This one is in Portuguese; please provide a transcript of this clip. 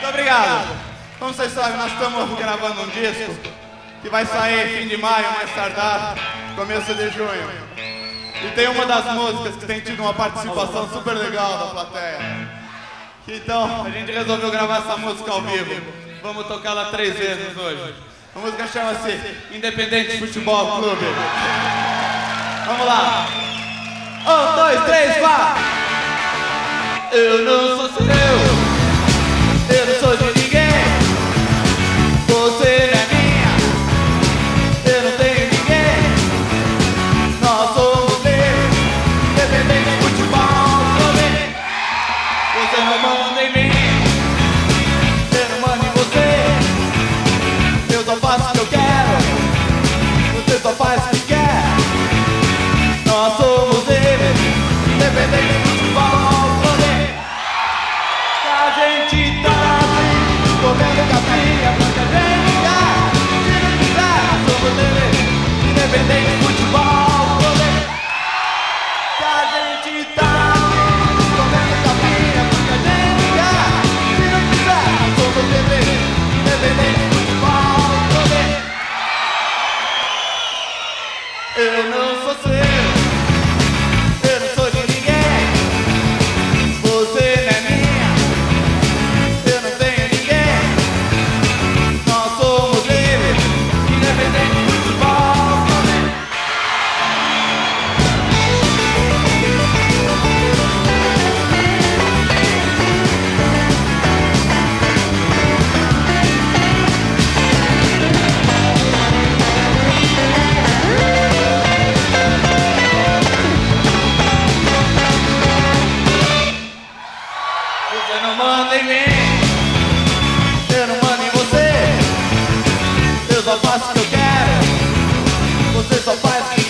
Muito obrigado. Como vocês sabem, nós estamos gravando um disco que vai sair fim de maio, mais tardar, começo de junho. E tem uma das músicas que tem tido uma participação super legal da plateia. Então, a gente resolveu gravar essa música ao vivo. Vamos tocá-la 3 vezes hoje. A música chama-se Independente Futebol Clube. Vamos lá. 1, 2, 3, 4. Eu não sou seu, eu não sou de ninguém. Você não é minha, eu não tenho ninguém. Nós somos livres, independente de futebol clube. Você não manda em mim, eu não mando em você. Eu só faço o que eu quero, você só faz o que quer. Nós somos livres, independente de futebol clube. A gente tá assim, comendo capinha pra que a gente dá. Se não quiser, somos livres, independente de futebol clube. A gente tá assim, comendo capinha pra que a gente dá. Se não quiser, somos livres, independente de futebol clube. Eu não sou seu, eu não sou de ninguém. Você não é minha, eu não tenho ninguém. Nós somos livres, independente de futebol clube. Você não manda em mim, eu não mando em você. Eu só faço o que eu quero, você só faz o que